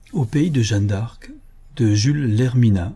Au pays de Jeanne d'Arc, de Jules Lerminat.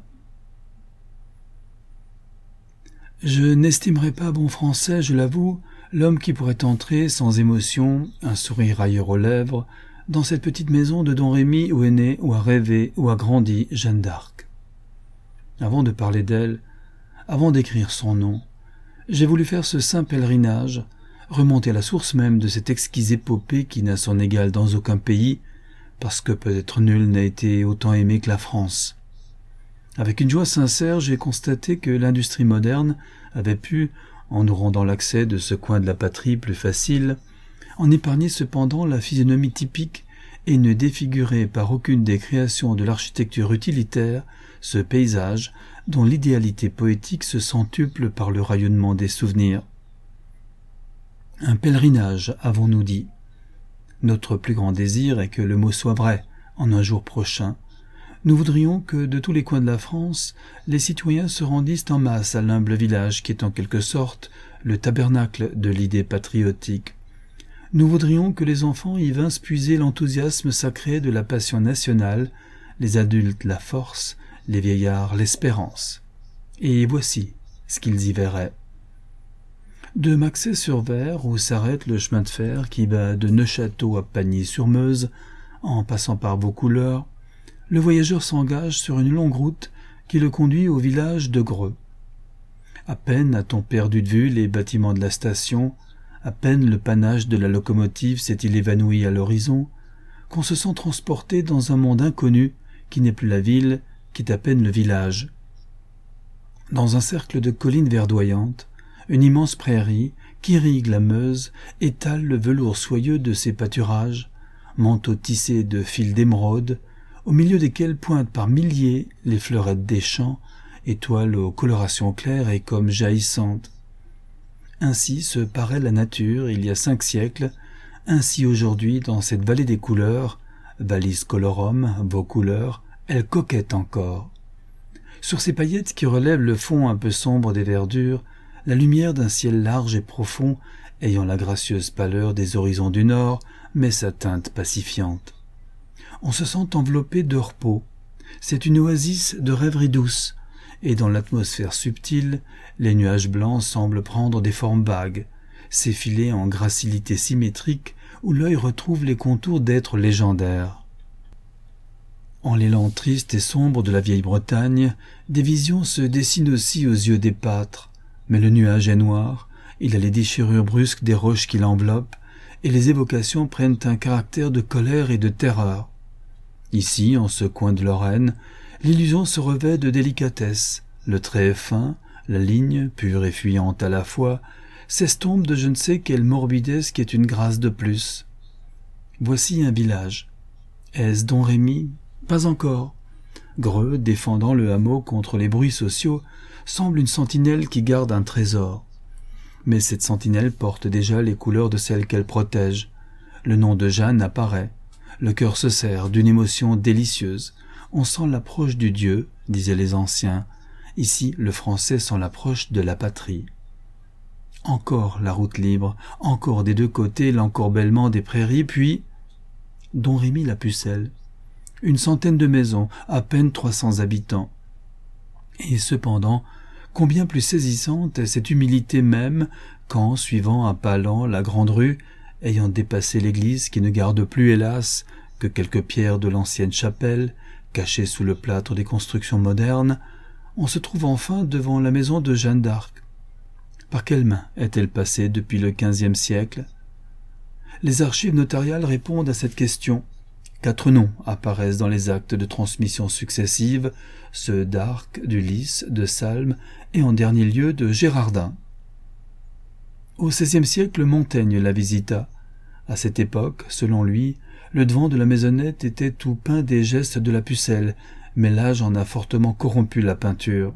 Je n'estimerais pas bon français, je l'avoue, l'homme qui pourrait entrer sans émotion, un sourire ailleurs aux lèvres, dans cette petite maison de Don Rémy où est née, où a rêvé, où a grandi Jeanne d'Arc. Avant de parler d'elle, avant d'écrire son nom, j'ai voulu faire ce saint pèlerinage, remonter à la source même de cette exquise épopée qui n'a son égal dans aucun pays, parce que peut-être nul n'a été autant aimé que la France. Avec une joie sincère, j'ai constaté que l'industrie moderne avait pu, en nous rendant l'accès de ce coin de la patrie plus facile, en épargner cependant la physionomie typique et ne défigurer par aucune des créations de l'architecture utilitaire ce paysage dont l'idéalité poétique se centuple par le rayonnement des souvenirs. Un pèlerinage, avons-nous dit. Notre plus grand désir est que le mot soit vrai, en un jour prochain. Nous voudrions que, de tous les coins de la France, les citoyens se rendissent en masse à l'humble village qui est en quelque sorte le tabernacle de l'idée patriotique. Nous voudrions que les enfants y vinssent puiser l'enthousiasme sacré de la passion nationale, les adultes la force, les vieillards l'espérance. Et voici ce qu'ils y verraient. De Maxey-sur-Ver, où s'arrête le chemin de fer qui va de Neufchâteau à Pagny-sur-Meuse, en passant par Vaucouleurs, le voyageur s'engage sur une longue route qui le conduit au village de Greux. À peine a-t-on perdu de vue les bâtiments de la station, à peine le panache de la locomotive s'est-il évanoui à l'horizon, qu'on se sent transporté dans un monde inconnu qui n'est plus la ville, qui est à peine le village. Dans un cercle de collines verdoyantes, une immense prairie, qu'irrigue la Meuse, étale le velours soyeux de ses pâturages, manteaux tissés de fils d'émeraude, au milieu desquels pointent par milliers les fleurettes des champs, étoiles aux colorations claires et comme jaillissantes. Ainsi se paraît la nature il y a 5 siècles, ainsi aujourd'hui dans cette vallée des couleurs, Vallis colorum, Vaucouleurs, elle coquette encore. Sur ces paillettes qui relèvent le fond un peu sombre des verdures, la lumière d'un ciel large et profond, ayant la gracieuse pâleur des horizons du nord, met sa teinte pacifiante. On se sent enveloppé de repos. C'est une oasis de rêverie douce, et dans l'atmosphère subtile, les nuages blancs semblent prendre des formes vagues, s'effiler en gracilité symétrique où l'œil retrouve les contours d'êtres légendaires. En l'élan triste et sombre de la vieille Bretagne, des visions se dessinent aussi aux yeux des pâtres, mais le nuage est noir, il a les déchirures brusques des roches qui l'enveloppent, et les évocations prennent un caractère de colère et de terreur. Ici, en ce coin de Lorraine, l'illusion se revêt de délicatesse, le trait est fin, la ligne, pure et fuyante à la fois, s'estompe de je ne sais quelle morbidesse qui est une grâce de plus. Voici un village. Est-ce Don Rémy? Pas encore. Greux, défendant le hameau contre les bruits sociaux, semble une sentinelle qui garde un trésor. Mais cette sentinelle porte déjà les couleurs de celle qu'elle protège. Le nom de Jeanne apparaît. Le cœur se serre d'une émotion délicieuse. On sent l'approche du Dieu, disaient les anciens. Ici, le français sent l'approche de la patrie. Encore la route libre, encore des deux côtés l'encorbellement des prairies, puis Don Rémy la Pucelle. Une centaine de maisons, à peine 300 habitants. Et cependant, combien plus saisissante est cette humilité même quand, suivant un pas lent la grande rue, ayant dépassé l'église qui ne garde plus, hélas, que quelques pierres de l'ancienne chapelle, cachées sous le plâtre des constructions modernes, on se trouve enfin devant la maison de Jeanne d'Arc. Par quelle main est-elle passée depuis le XVe siècle? Les archives notariales répondent à cette question. 4 noms apparaissent dans les actes de transmission successives, ceux d'Arc, d'Ulysse, de Salm et en dernier lieu de Gérardin. Au XVIe siècle, Montaigne la visita. À cette époque, selon lui, le devant de la maisonnette était tout peint des gestes de la Pucelle, mais l'âge en a fortement corrompu la peinture.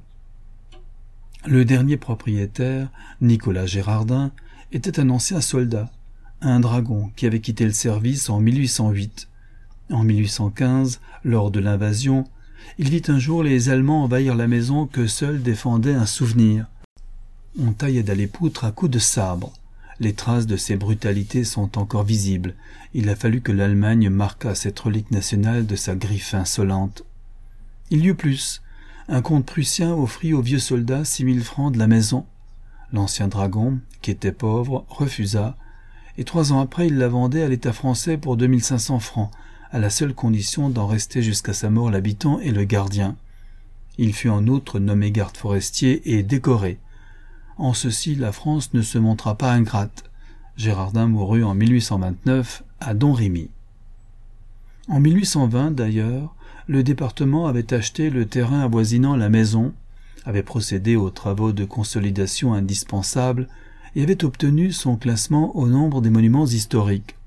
Le dernier propriétaire, Nicolas Gérardin, était un ancien soldat, un dragon qui avait quitté le service en 1808. En 1815, lors de l'invasion, il vit un jour les Allemands envahir la maison que seul défendait un souvenir. On taillait à les poutres à coups de sabre. Les traces de ces brutalités sont encore visibles. Il a fallu que l'Allemagne marquât cette relique nationale de sa griffe insolente. Il y eut plus. Un comte prussien offrit au vieux soldat 6 000 francs de la maison. L'ancien dragon, qui était pauvre, refusa, et 3 ans après il la vendait à l'État français pour 2 500 francs, à la seule condition d'en rester jusqu'à sa mort l'habitant et le gardien. Il fut en outre nommé garde forestier et décoré. En ceci, la France ne se montra pas ingrate. Gérardin mourut en 1829 à Domrémy. En 1820, d'ailleurs, le département avait acheté le terrain avoisinant la maison, avait procédé aux travaux de consolidation indispensables et avait obtenu son classement au nombre des monuments historiques.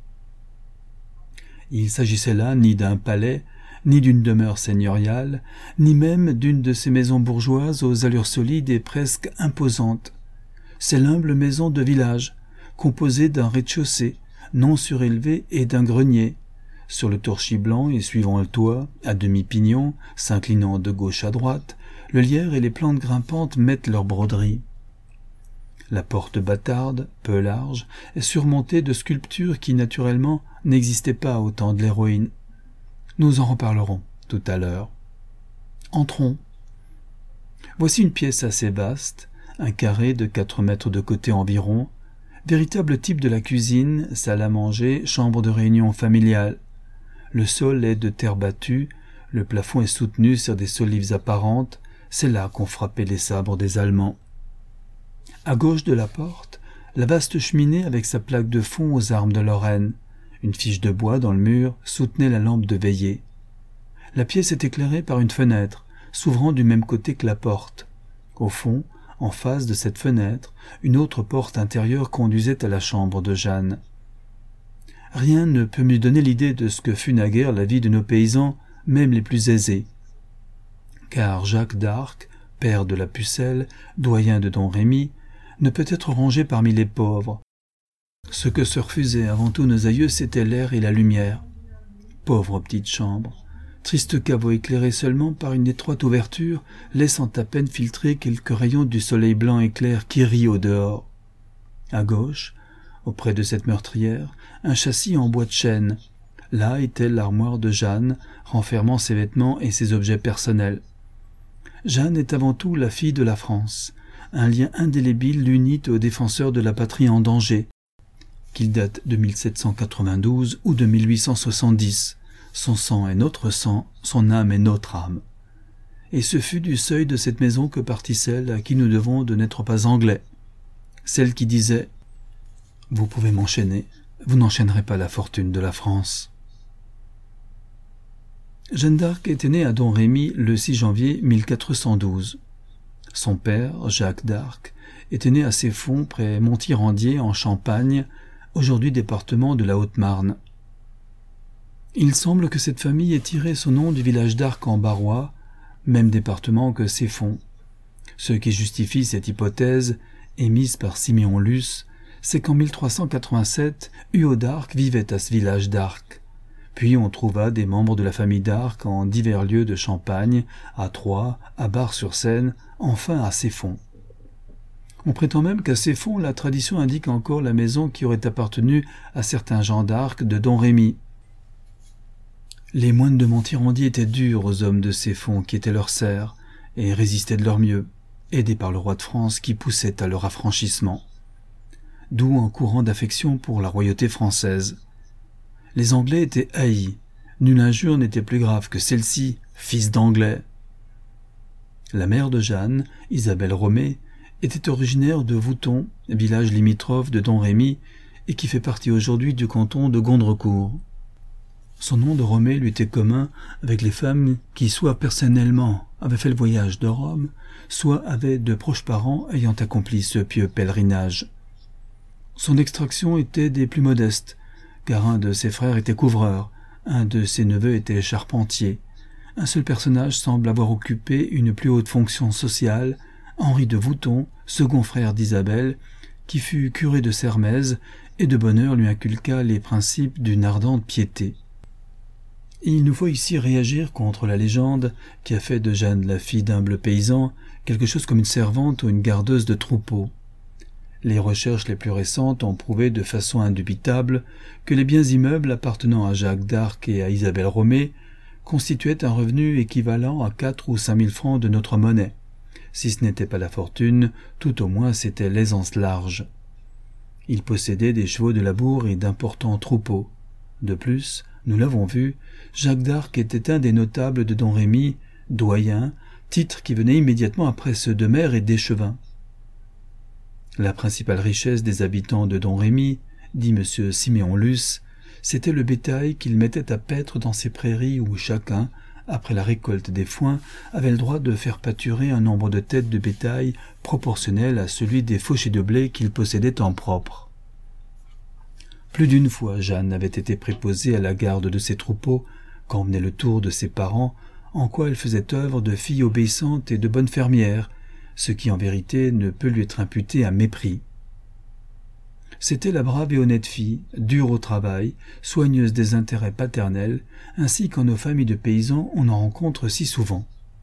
Il s'agissait là ni d'un palais, ni d'une demeure seigneuriale, ni même d'une de ces maisons bourgeoises aux allures solides et presque imposantes. C'est l'humble maison de village, composée d'un rez-de-chaussée, non surélevé et d'un grenier. Sur le torchis blanc et suivant le toit, à demi-pignon, s'inclinant de gauche à droite, le lierre et les plantes grimpantes mettent leur broderie. La porte bâtarde, peu large, est surmontée de sculptures qui, naturellement, n'existaient pas au temps de l'héroïne. Nous en reparlerons tout à l'heure. Entrons. Voici une pièce assez vaste, un carré de 4 mètres de côté environ, véritable type de la cuisine, salle à manger, chambre de réunion familiale. Le sol est de terre battue, le plafond est soutenu sur des solives apparentes, c'est là qu'ont frappé les sabres des Allemands. À gauche de la porte, la vaste cheminée avec sa plaque de fond aux armes de Lorraine. Une fiche de bois dans le mur soutenait la lampe de veillée. La pièce est éclairée par une fenêtre, s'ouvrant du même côté que la porte. Au fond, en face de cette fenêtre, une autre porte intérieure conduisait à la chambre de Jeanne. Rien ne peut me donner l'idée de ce que fut naguère la vie de nos paysans, même les plus aisés. Car Jacques d'Arc, père de la Pucelle, doyen de Domrémy, ne peut être rangé parmi les pauvres. Ce que se refusaient avant tout nos aïeux, c'était l'air et la lumière. Pauvre petite chambre, triste caveau éclairé seulement par une étroite ouverture, laissant à peine filtrer quelques rayons du soleil blanc et clair qui rit au dehors. À gauche, auprès de cette meurtrière, un châssis en bois de chêne. Là était l'armoire de Jeanne, renfermant ses vêtements et ses objets personnels. Jeanne est avant tout la fille de la France. Un lien indélébile l'unit aux défenseurs de la patrie en danger, qu'il date de 1792 ou de 1870. Son sang est notre sang, son âme est notre âme. Et ce fut du seuil de cette maison que partit celle à qui nous devons de n'être pas anglais. Celle qui disait « Vous pouvez m'enchaîner, vous n'enchaînerez pas la fortune de la France. » Jeanne d'Arc était née à Domrémy le 6 janvier 1412. Son père, Jacques d'Arc, était né à Ceffonds près Montirandier en Champagne, aujourd'hui département de la Haute-Marne. Il semble que cette famille ait tiré son nom du village d'Arc en Barrois, même département que Ceffonds. Ce qui justifie cette hypothèse, émise par Siméon Luce, c'est qu'en 1387, Huot d'Arc vivait à ce village d'Arc. Puis on trouva des membres de la famille d'Arc en divers lieux de Champagne, à Troyes, à Bar-sur-Seine, enfin à Ceffonds. On prétend même qu'à Ceffonds, la tradition indique encore la maison qui aurait appartenu à certains Jean d'Arc de Domrémy. Les moines de Montirandier étaient durs aux hommes de Ceffonds qui étaient leurs serfs et résistaient de leur mieux, aidés par le roi de France qui poussait à leur affranchissement. D'où un courant d'affection pour la royauté française. Les Anglais étaient haïs. Nulle injure n'était plus grave que celle-ci, fils d'Anglais. La mère de Jeanne, Isabelle Romée, était originaire de Vouton, village limitrophe de Domrémy, et qui fait partie aujourd'hui du canton de Gondrecourt. Son nom de Romée lui était commun avec les femmes qui soit personnellement avaient fait le voyage de Rome, soit avaient de proches parents ayant accompli ce pieux pèlerinage. Son extraction était des plus modestes, car un de ses frères était couvreur, un de ses neveux était charpentier. Un seul personnage semble avoir occupé une plus haute fonction sociale, Henri de Vouton, second frère d'Isabelle, qui fut curé de Sermaize et de bonne heure lui inculqua les principes d'une ardente piété. Il nous faut ici réagir contre la légende qui a fait de Jeanne la fille d'humble paysan quelque chose comme une servante ou une gardeuse de troupeau. Les recherches les plus récentes ont prouvé de façon indubitable que les biens immeubles appartenant à Jacques d'Arc et à Isabelle Romée constituaient un revenu équivalent à 4 ou 5 000 francs de notre monnaie. Si ce n'était pas la fortune, tout au moins c'était l'aisance large. Il possédait des chevaux de labour et d'importants troupeaux. De plus, nous l'avons vu, Jacques d'Arc était un des notables de Don Rémy, doyen, titre qui venait immédiatement après ceux de maire et d'échevin. La principale richesse des habitants de Don Rémy, dit M. Siméon Luce, c'était le bétail qu'il mettait à paître dans ces prairies où chacun, après la récolte des foins, avait le droit de faire pâturer un nombre de têtes de bétail proportionnel à celui des fauchés de blé qu'il possédait en propre. Plus d'une fois, Jeanne avait été préposée à la garde de ses troupeaux, quand venait le tour de ses parents, en quoi elle faisait œuvre de fille obéissante et de bonne fermière, ce qui en vérité ne peut lui être imputé à mépris. C'était la brave et honnête fille, dure au travail, soigneuse des intérêts paternels, ainsi qu'en nos familles de paysans on en rencontre si souvent.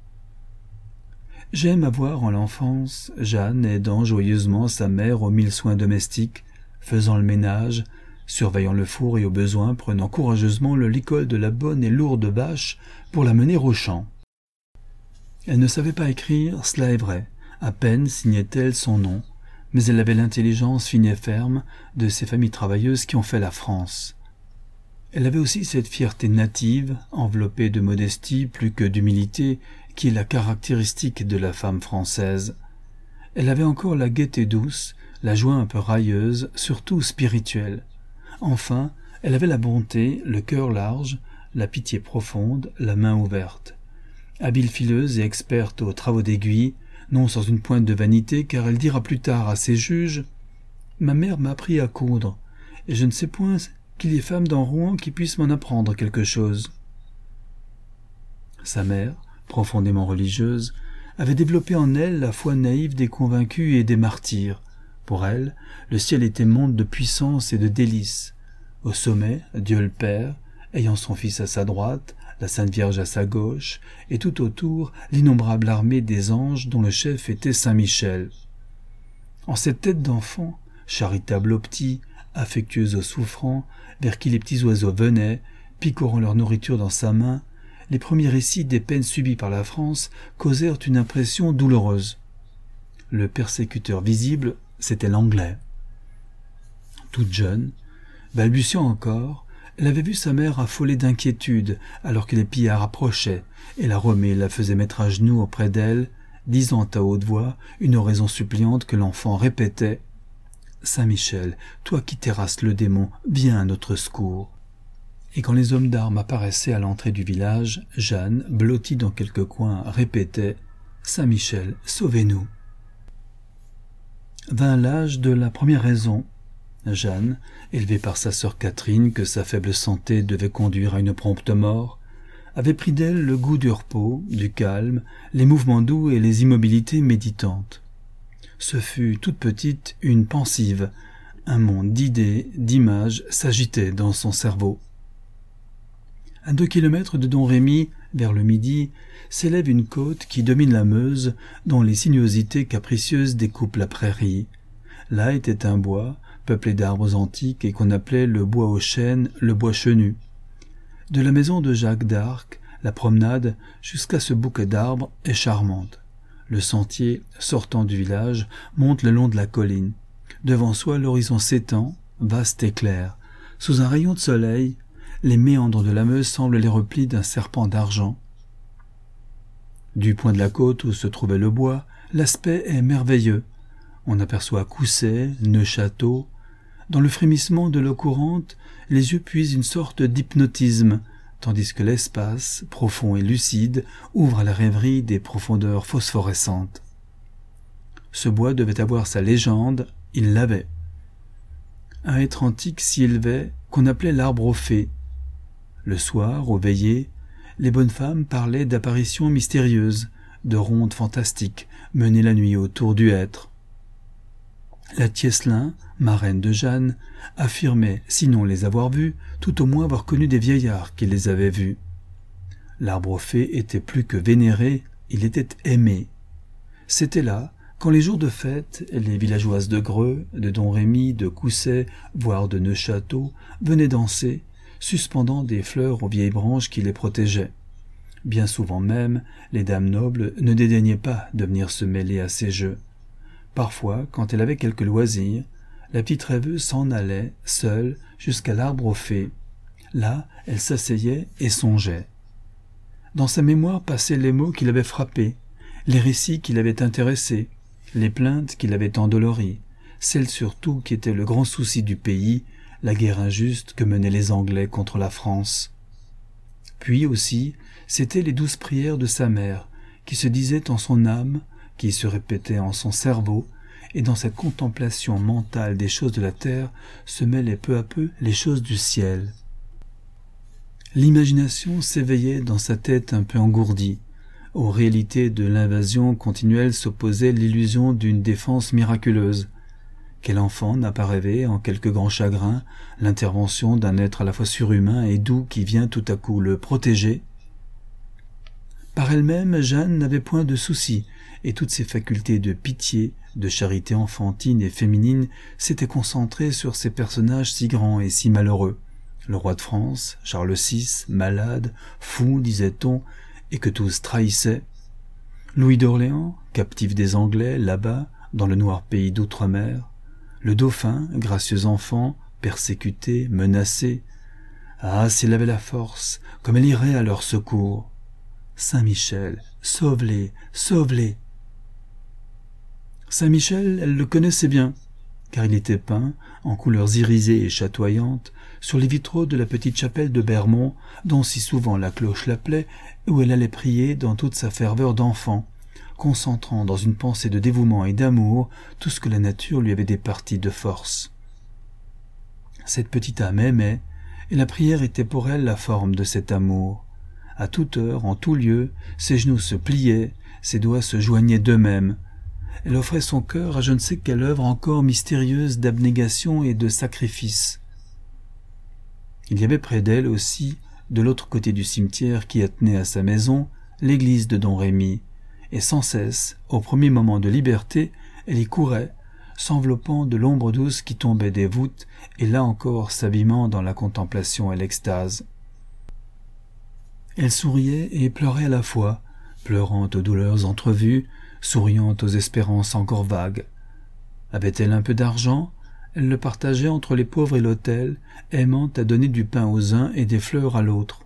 J'aime à voir en l'enfance Jeanne aidant joyeusement sa mère aux 1000 soins domestiques, faisant le ménage, surveillant le four et au besoin prenant courageusement le licol de la bonne et lourde vache pour la mener au champ. Elle ne savait pas écrire, cela est vrai, à peine signait-elle son nom, mais elle avait l'intelligence fine et ferme de ces familles travailleuses qui ont fait la France. Elle avait aussi cette fierté native, enveloppée de modestie plus que d'humilité, qui est la caractéristique de la femme française. Elle avait encore la gaieté douce, la joie un peu railleuse, surtout spirituelle. Enfin, elle avait la bonté, le cœur large, la pitié profonde, la main ouverte. Habile fileuse et experte aux travaux d'aiguille, non sans une pointe de vanité, car elle dira plus tard à ses juges « Ma mère m'a appris à coudre, et je ne sais point qu'il y ait femme dans Rouen qui puisse m'en apprendre quelque chose. » Sa mère, profondément religieuse, avait développé en elle la foi naïve des convaincus et des martyrs. Pour elle, le ciel était monde de puissance et de délices. Au sommet, Dieu le Père, ayant son Fils à sa droite, la Sainte Vierge à sa gauche, et tout autour l'innombrable armée des anges dont le chef était Saint Michel. En cette tête d'enfant, charitable aux petits, affectueuse aux souffrants, vers qui les petits oiseaux venaient, picorant leur nourriture dans sa main, les premiers récits des peines subies par la France causèrent une impression douloureuse. Le persécuteur visible, c'était l'Anglais. Toute jeune, balbutiant encore, elle avait vu sa mère affolée d'inquiétude alors que les pillards approchaient, et la Romée la faisait mettre à genoux auprès d'elle, disant à haute voix une oraison suppliante que l'enfant répétait « Saint Michel, toi qui terrasses le démon, viens à notre secours !» Et quand les hommes d'armes apparaissaient à l'entrée du village, Jeanne, blottie dans quelque coin, répétait « Saint Michel, sauvez-nous !» Vint l'âge de la première raison. Jeanne, élevée par sa sœur Catherine que sa faible santé devait conduire à une prompte mort, avait pris d'elle le goût du repos, du calme, les mouvements doux et les immobilités méditantes. Ce fut, toute petite, une pensive. Un monde d'idées, d'images s'agitait dans son cerveau. À 2 kilomètres de Don Rémy, vers le midi, s'élève une côte qui domine la Meuse, dont les sinuosités capricieuses découpent la prairie. Là était un bois, peuplé d'arbres antiques et qu'on appelait le bois aux chênes, le bois chenu. De la maison de Jacques d'Arc, la promenade jusqu'à ce bouquet d'arbres est charmante. Le sentier, sortant du village, monte le long de la colline. Devant soi, l'horizon s'étend, vaste et clair. Sous un rayon de soleil, les méandres de la Meuse semblent les replis d'un serpent d'argent. Du point de la côte où se trouvait le bois, l'aspect est merveilleux. On aperçoit Coussay, Neufchâteau. Dans le frémissement de l'eau courante, les yeux puisent une sorte d'hypnotisme, tandis que l'espace, profond et lucide, ouvre à la rêverie des profondeurs phosphorescentes. Ce bois devait avoir sa légende, il l'avait. Un hêtre antique s'y élevait, qu'on appelait l'arbre aux fées. Le soir, aux veillées, les bonnes femmes parlaient d'apparitions mystérieuses, de rondes fantastiques, menées la nuit autour du hêtre. La Tieslin, marraine de Jeanne, affirmait, sinon les avoir vus, tout au moins avoir connu des vieillards qui les avaient vus. L'arbre aux fées était plus que vénéré, il était aimé. C'était là, Quand les jours de fête, les villageoises de Greux, de Domrémy, de Cousset, voire de Neufchâteau, venaient danser, suspendant des fleurs aux vieilles branches qui les protégeaient. Bien souvent même, les dames nobles ne dédaignaient pas de venir se mêler à ces jeux. Parfois, quand elle avait quelques loisirs, la petite rêveuse s'en allait, seule, jusqu'à l'arbre aux fées. Là, elle s'asseyait et songeait. Dans sa mémoire passaient les mots qui l'avaient frappée, les récits qui l'avaient intéressée, les plaintes qui l'avaient endolorie, celles surtout qui étaient le grand souci du pays, la guerre injuste que menaient les Anglais contre la France. Puis aussi, c'étaient les douces prières de sa mère, qui se disaient en son âme, qui se répétaient en son cerveau, et dans cette contemplation mentale des choses de la terre se mêlaient peu à peu les choses du ciel. L'imagination s'éveillait dans sa tête un peu engourdie. Aux réalités de l'invasion continuelle s'opposait l'illusion d'une défense miraculeuse. Quel enfant n'a pas rêvé, en quelque grand chagrin, l'intervention d'un être à la fois surhumain et doux qui vient tout à coup le protéger? Par elle-même, Jeanne n'avait point de soucis, et toutes ses facultés de pitié, de charité enfantine et féminine s'étaient concentrées sur ces personnages si grands et si malheureux. Le roi de France, Charles VI, malade, fou, disait-on, et que tous trahissaient. Louis d'Orléans, captif des Anglais, là-bas, dans le noir pays d'outre-mer. Le dauphin, gracieux enfant, persécuté, menacé. Ah, s'il avait la force, comme elle irait à leur secours. Saint-Michel, sauve-les, sauve-les. Saint-Michel, elle le connaissait bien, car il était peint, en couleurs irisées et chatoyantes, sur les vitraux de la petite chapelle de Bermond, dont si souvent la cloche l'appelait, où elle allait prier dans toute sa ferveur d'enfant, concentrant dans une pensée de dévouement et d'amour tout ce que la nature lui avait départi de force. Cette petite âme aimait, et la prière était pour elle la forme de cet amour. À toute heure, en tout lieu, ses genoux se pliaient, ses doigts se joignaient d'eux-mêmes. Elle offrait son cœur à je ne sais quelle œuvre encore mystérieuse d'abnégation et de sacrifice. Il y avait près d'elle aussi, de l'autre côté du cimetière qui attenait à sa maison, l'église de Domrémy, et sans cesse, au premier moment de liberté, elle y courait, s'enveloppant de l'ombre douce qui tombait des voûtes, et là encore s'abîmant dans la contemplation et l'extase. Elle souriait et pleurait à la fois, pleurant aux douleurs entrevues, souriant aux espérances encore vagues. Avait-elle un peu d'argent? Elle le partageait entre les pauvres et l'autel, aimant à donner du pain aux uns et des fleurs à l'autre.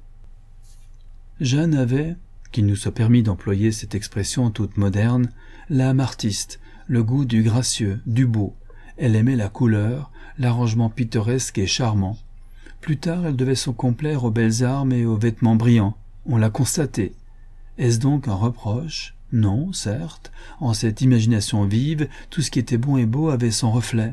Jeanne avait, qu'il nous soit permis d'employer cette expression toute moderne, l'âme artiste, le goût du gracieux, du beau. Elle aimait la couleur, l'arrangement pittoresque et charmant. Plus tard, elle devait son complaire aux belles armes et aux vêtements brillants. On l'a constaté. Est-ce donc un reproche? Non, certes. En cette imagination vive, tout ce qui était bon et beau avait son reflet.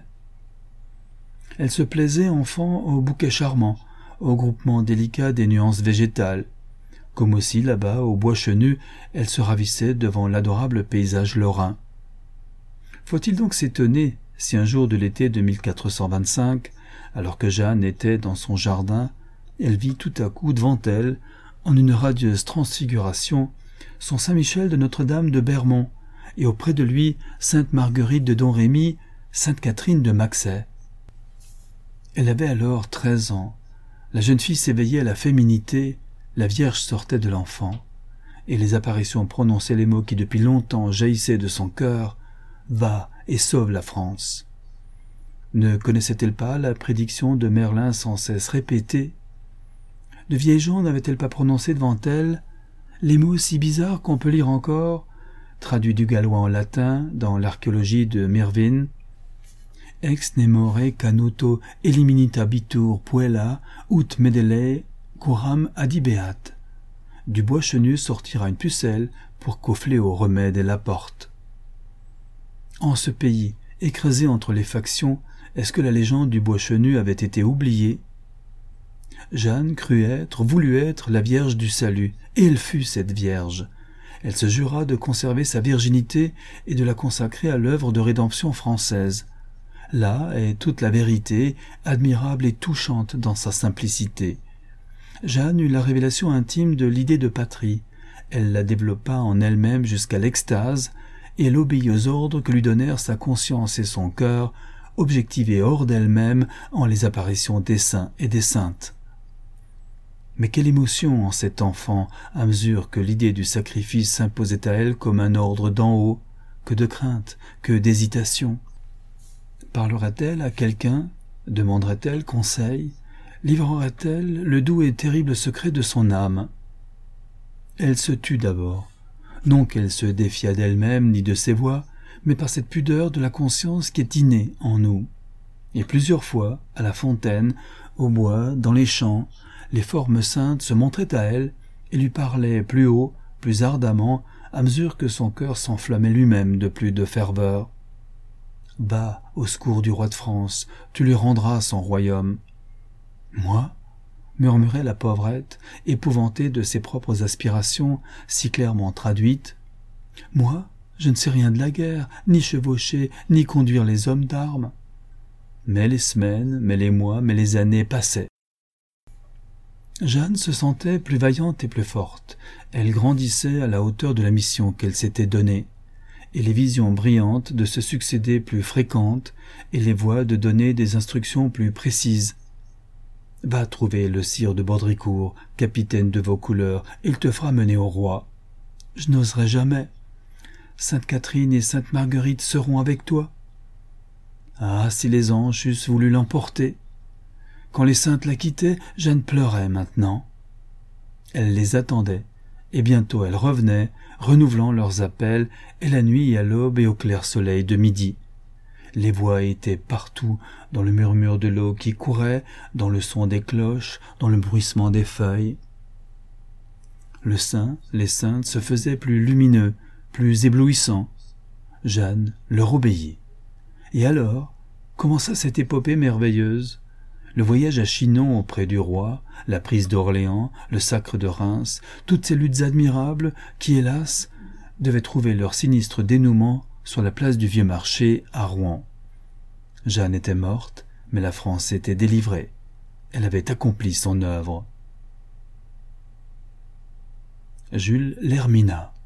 Elle se plaisait, enfant, aux bouquets charmants, au groupement délicat des nuances végétales. Comme aussi, là-bas, au bois chenu, elle se ravissait devant l'adorable paysage lorrain. Faut-il donc s'étonner si un jour de l'été de 1425, alors que Jeanne était dans son jardin, elle vit tout à coup devant elle, en une radieuse transfiguration, son Saint-Michel de Notre-Dame de Bermond, et auprès de lui Sainte Marguerite de Domrémy, Sainte Catherine de Maxey. Elle avait alors 13 ans. La jeune fille s'éveillait à la féminité, la Vierge sortait de l'enfant, et les apparitions prononçaient les mots qui depuis longtemps jaillissaient de son cœur, « Va et sauve la France ». Ne connaissait-elle pas la prédiction de Merlin sans cesse répétée? De vieilles gens n'avaient-elles pas prononcé devant elle les mots si bizarres qu'on peut lire encore, traduits du gallois en latin dans l'archéologie de Mervyn? Ex nemore canuto eliminitabitur puella ut medele curam adibeat. Du bois chenu sortira une pucelle pour qu'au fléau remède la porte. En ce pays, écrasé entre les factions, est-ce que la légende du bois chenu avait été oubliée? Jeanne voulut être la Vierge du Salut, et elle fut cette Vierge. Elle se jura de conserver sa virginité et de la consacrer à l'œuvre de rédemption française. Là est toute la vérité, admirable et touchante dans sa simplicité. Jeanne eut la révélation intime de l'idée de patrie. Elle la développa en elle-même jusqu'à l'extase, et elle obéit aux ordres que lui donnèrent sa conscience et son cœur, objectivés hors d'elle-même en les apparitions des saints et des saintes. Mais quelle émotion en cet enfant à mesure que l'idée du sacrifice s'imposait à elle comme un ordre d'en haut, que de crainte, que d'hésitation. Parlerait-elle à quelqu'un? Demanderait-elle conseil? Livrerait-elle le doux et terrible secret de son âme? Elle se tut d'abord, non qu'elle se défiât d'elle-même ni de ses voix, mais par cette pudeur de la conscience qui est innée en nous. Et plusieurs fois, à la fontaine, au bois, dans les champs, les formes saintes se montraient à elle et lui parlaient plus haut, plus ardemment, à mesure que son cœur s'enflammait lui-même de plus de ferveur. « Va au secours du roi de France, tu lui rendras son royaume. »« Moi ?» murmurait la pauvrette, épouvantée de ses propres aspirations si clairement traduites. « Moi, je ne sais rien de la guerre, ni chevaucher, ni conduire les hommes d'armes. » Mais les semaines, mais les mois, mais les années passaient. Jeanne se sentait plus vaillante et plus forte. Elle grandissait à la hauteur de la mission qu'elle s'était donnée, et les visions brillantes de se succéder plus fréquentes, et les voix de donner des instructions plus précises. « Va trouver le sire de Baudricourt, capitaine de vos couleurs, il te fera mener au roi. »« Je n'oserai jamais. Sainte Catherine et Sainte Marguerite seront avec toi. » Ah, si les anges eussent voulu l'emporter! Quand les saintes la quittaient, Jeanne pleurait maintenant. Elle les attendait, et bientôt elles revenaient, renouvelant leurs appels, et la nuit et à l'aube et au clair soleil de midi. Les voix étaient partout, dans le murmure de l'eau qui courait, dans le son des cloches, dans le bruissement des feuilles. Le saint, les saintes se faisaient plus lumineux, plus éblouissants. Jeanne leur obéit. Et alors commença cette épopée merveilleuse. Le voyage à Chinon auprès du roi, la prise d'Orléans, le sacre de Reims, toutes ces luttes admirables qui, hélas, devaient trouver leur sinistre dénouement sur la place du Vieux Marché à Rouen. Jeanne était morte, mais la France était délivrée. Elle avait accompli son œuvre. Jules l'Hermina.